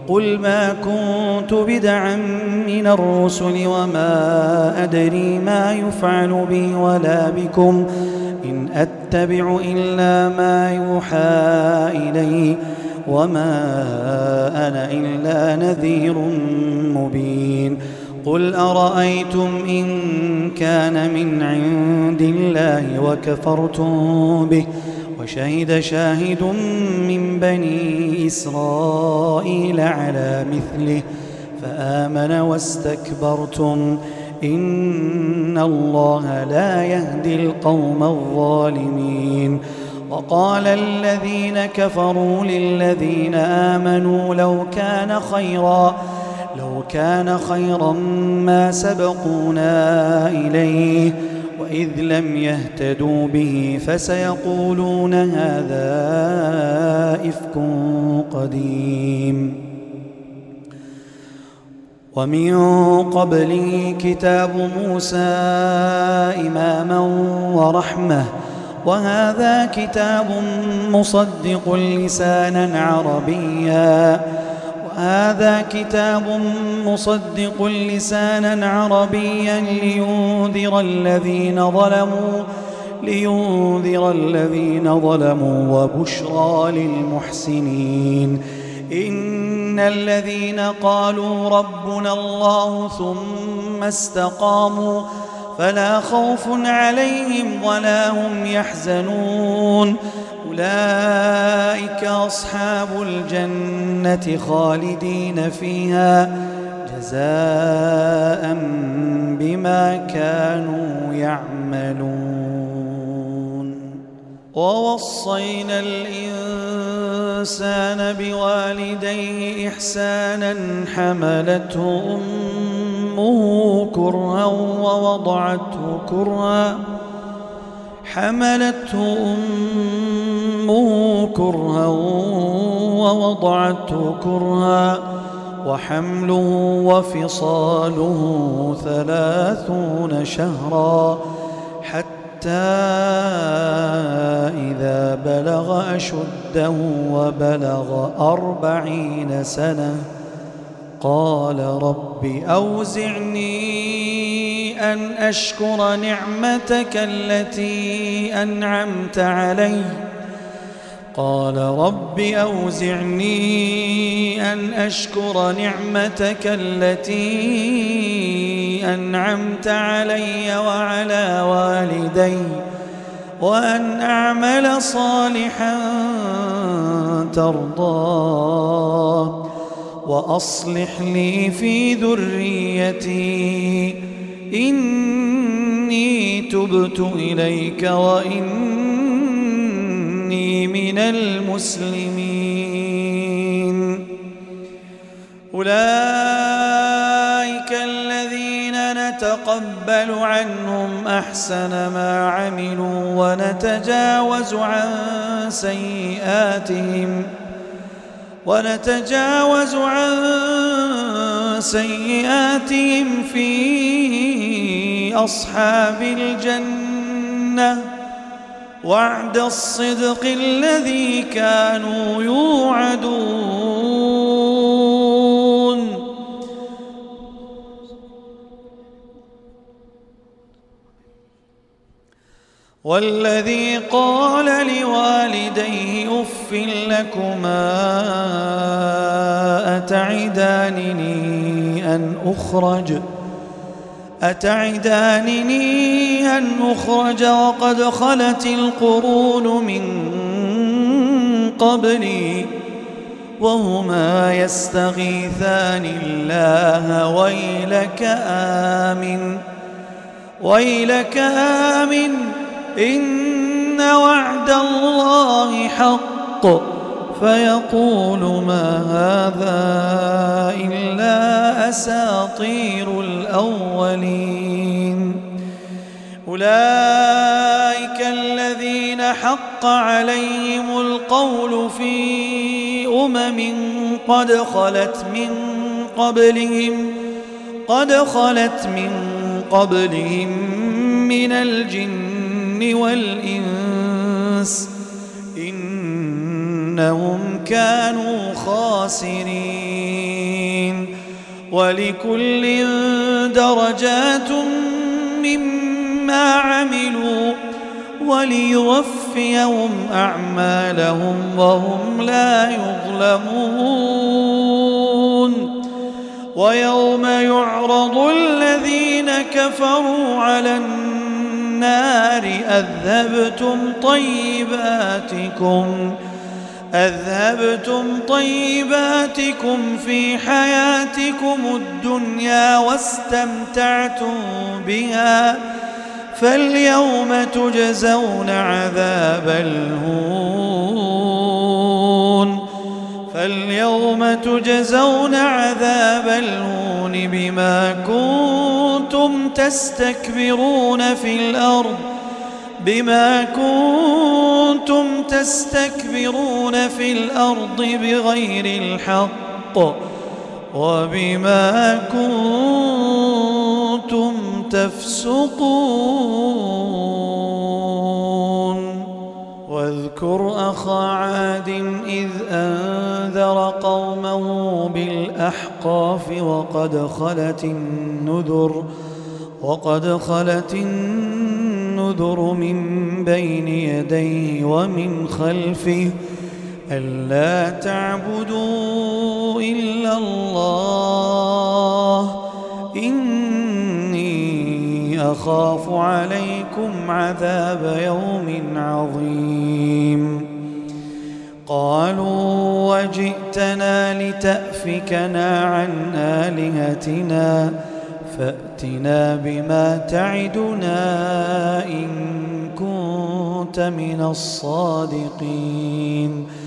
قل ما كنت بدعا من الرسل وما أدري ما يفعل بي ولا بكم إن أتبع إلا ما يوحى إلي وما أنا إلا نذير مبين قل أرأيتم إن كان من عند الله وكفرتم به وشهد شاهد من بني إسرائيل على مثله فآمن واستكبرتم إن الله لا يهدي القوم الظالمين وقال الذين كفروا للذين آمنوا لو كان خيرا ما سبقونا إليه وإذ لم يهتدوا به فسيقولون هذا إفك قديم ومن قبله كتاب موسى إماما ورحمة وهذا كتاب مصدق لسانا عربيا لينذر الذين ظلموا وبشرى للمحسنين إن الذين قالوا ربنا الله ثم استقاموا فلا خوف عليهم ولا هم يحزنون أولئك أصحاب الجنة خالدين فيها جزاء بما كانوا يعملون ووصينا الإنسان بوالديه إحسانا حملته أمه كرها ووضعته كرها وحمله وفصاله 30 شهرا حتى إذا بلغ أشده وبلغ 40 سنة قال رب أوزعني أن أشكر نعمتك التي أنعمت علي وعلى والدي وأن أعمل صالحا ترضاه وأصلح لي في ذريتي إني تبت إليك وإني من المسلمين أولئك الذين نتقبل عنهم أحسن ما عملوا ونتجاوز عن سيئاتهم في أصحاب الجنة وعد الصدق الذي كانوا يوعدون والذي قال لوالديه أف لكما أتعدانني أن أخرج وقد خلت القرون من قبلي وهما يستغيثان الله ويلك آمن إن وعد الله حق فيقول ما هذا إلا أساطير الأولين أولئك الذين حق عليهم القول في قد خلت من قبلهم من الجن والإنس إنهم كانوا خاسرين المحسنين ولكل درجات مما عملوا وليوفيهم أعمالهم وهم لا يظلمون ويوم يعرض الذين كفروا على النار أذهبتم طيباتكم في حياتكم الدنيا واستمتعتم بها فاليوم تجزون عذاب الهون بما كنتم تستكبرون في الأرض بغير الحق وبما كنتم تفسقون واذكر أخا عاد إذ أنذر قومه بالأحقاف وقد خلت النذر من بين يديه ومن خلفه ألا تعبدوا إلا الله إني أخاف عليكم عذاب يوم عظيم قالوا وجئتنا لتأفكنا عن آلهتنا فأتنا بما تعدنا إن كنت من الصادقين